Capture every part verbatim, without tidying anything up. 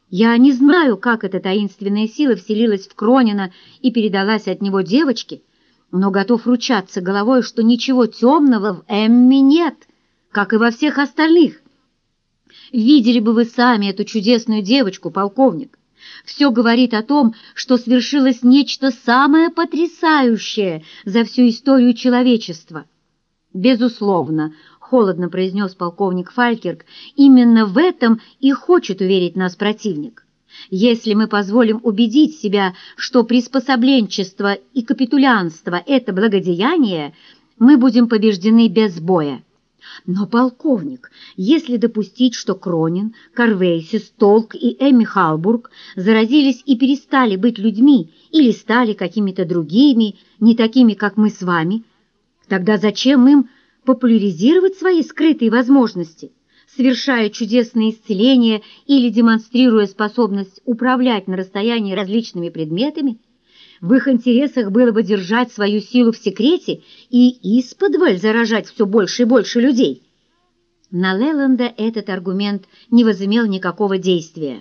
Я не знаю, как эта таинственная сила вселилась в Кронина и передалась от него девочке, но готов ручаться головой, что ничего темного в Эмме нет, как и во всех остальных. Видели бы вы сами эту чудесную девочку, полковник. Все говорит о том, что свершилось нечто самое потрясающее за всю историю человечества. Безусловно, холодно произнес полковник Фалькерк, именно в этом и хочет уверить нас противник. Если мы позволим убедить себя, что приспособленчество и капитулянство – это благодеяние, мы будем побеждены без боя. Но, полковник, если допустить, что Кронин, Карвейсис, Толк и Эмми Халбург заразились и перестали быть людьми или стали какими-то другими, не такими, как мы с вами, тогда зачем им популяризировать свои скрытые возможности, совершая чудесные исцеления или демонстрируя способность управлять на расстоянии различными предметами? В их интересах было бы держать свою силу в секрете и исподволь заражать все больше и больше людей. На Леланда этот аргумент не возымел никакого действия.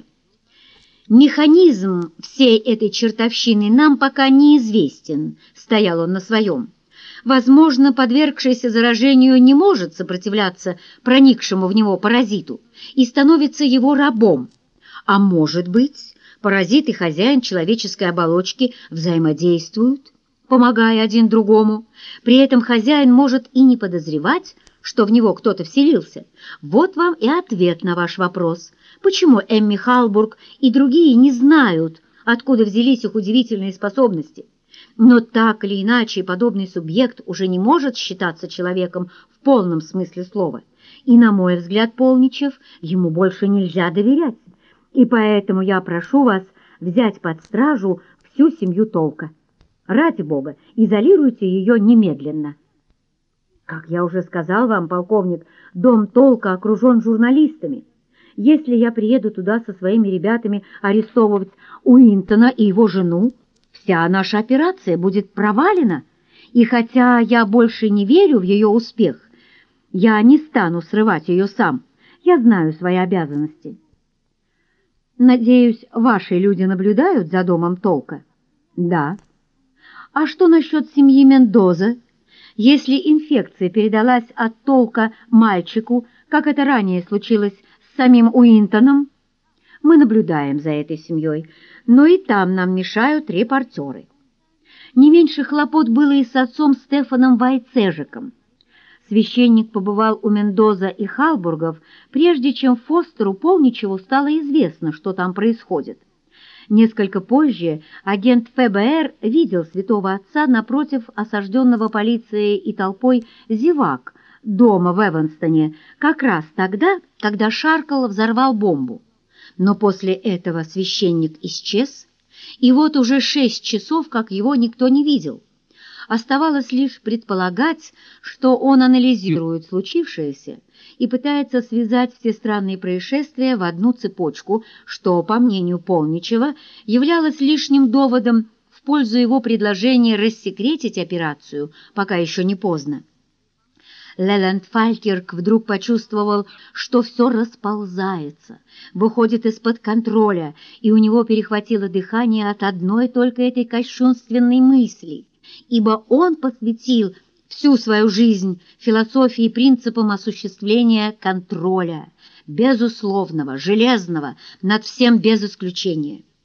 «Механизм всей этой чертовщины нам пока неизвестен», — стоял он на своем. «Возможно, подвергшийся заражению не может сопротивляться проникшему в него паразиту и становится его рабом. А может быть, паразит и хозяин человеческой оболочки взаимодействуют, помогая один другому. При этом хозяин может и не подозревать, что в него кто-то вселился. Вот вам и ответ на ваш вопрос. Почему Эмми Халбург и другие не знают, откуда взялись их удивительные способности? Но так или иначе подобный субъект уже не может считаться человеком в полном смысле слова. И, на мой взгляд, Полничев, ему больше нельзя доверять. И поэтому я прошу вас взять под стражу всю семью Толка. Ради Бога, изолируйте ее немедленно». «Как я уже сказал вам, полковник, дом Толка окружен журналистами. Если я приеду туда со своими ребятами арестовывать Уинтона и его жену, вся наша операция будет провалена, и хотя я больше не верю в ее успех, я не стану срывать ее сам. Я знаю свои обязанности». «Надеюсь, ваши люди наблюдают за домом Толка?» «Да». «А что насчет семьи Мендоза? Если инфекция передалась от Толка мальчику, как это ранее случилось с самим Уинтоном?» «Мы наблюдаем за этой семьей, но и там нам мешают репортеры». Не меньше хлопот было и с отцом Стефаном Вайцежиком. Священник побывал у Мендоза и Халбургов, прежде чем Фостеру Полничеву стало известно, что там происходит. Несколько позже агент эф бэ эр видел святого отца напротив осажденного полицией и толпой зевак дома в Эванстоне, как раз тогда, когда Шаркл взорвал бомбу. Но после этого священник исчез, и вот уже шесть часов, как его никто не видел. Оставалось лишь предполагать, что он анализирует случившееся и пытается связать все странные происшествия в одну цепочку, что, по мнению Полничева, являлось лишним доводом в пользу его предложения рассекретить операцию, пока еще не поздно. Леланд Фалькерк вдруг почувствовал, что все расползается, выходит из-под контроля, и у него перехватило дыхание от одной только этой кощунственной мысли, ибо он посвятил всю свою жизнь философии и принципам осуществления контроля, безусловного, железного, над всем без исключения.